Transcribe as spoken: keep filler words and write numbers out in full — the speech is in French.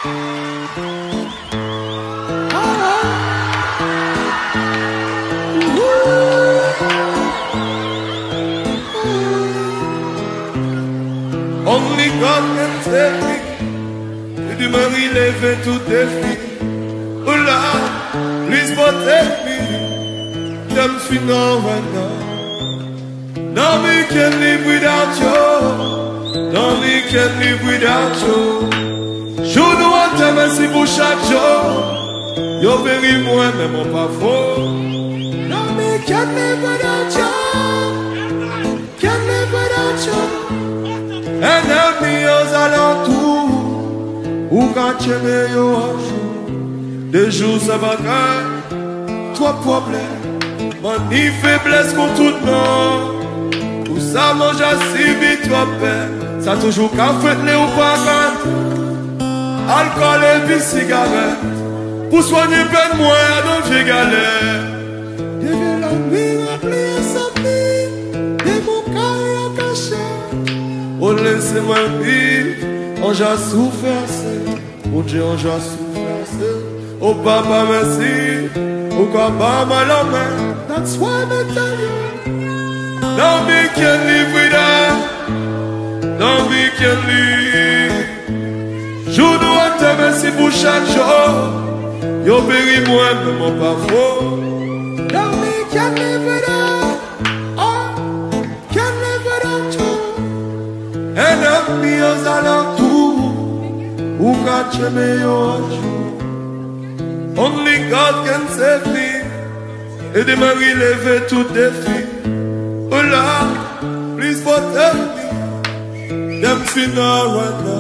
Only God can save me. Et du mari lever tout défi. Oh là, please protect me. Them fin right now. No me can live without you. No me can live without you. Je nous entends merci pour chaque jour. Yo péri moi même en pas faux. No me can live without you. Can live without you. And help me aux alentours. Ou quand tu me yo un jour. Des jours ça va gagner. Trois problèmes. Mani faiblesse pour tout le monde. Pour ça mange à si vite toi peine. Ça toujours qu'à fait les ou pas quand. Alcool et puis cigarette. Pour soigner peine moi dans j'ai galère. Je viens la nuit remplie sa vie. Et mon cœur est caché. Oh laissez-moi vivre. On j'ai souffert assez. Mon Dieu on j'ai souffert assez. Oh papa merci. Pourquoi pas mal en main? That's why I tell you. Don't be can live without. Don't be can live. Je dois te remercier pour chaque jour. Yo péri moi même mon pas faux. Don't be can live without. Oh, can live without you. And help me aux alentours. Ou quand tu me yo un jour. Only God can save me. Et de me relever tout défi. Oh là, please protect me. Them finna right now.